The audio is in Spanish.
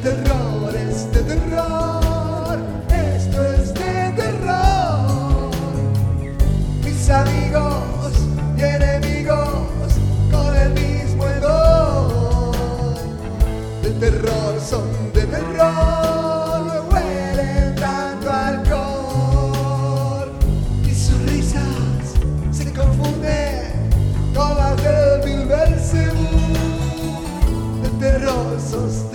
terror, es de terror, esto es de terror. Mis amigos y enemigos con el mismo hedor. De terror son de terror, me huelen tanto alcohol. Y sus risas se confunden con las del Belcebú. De terror sos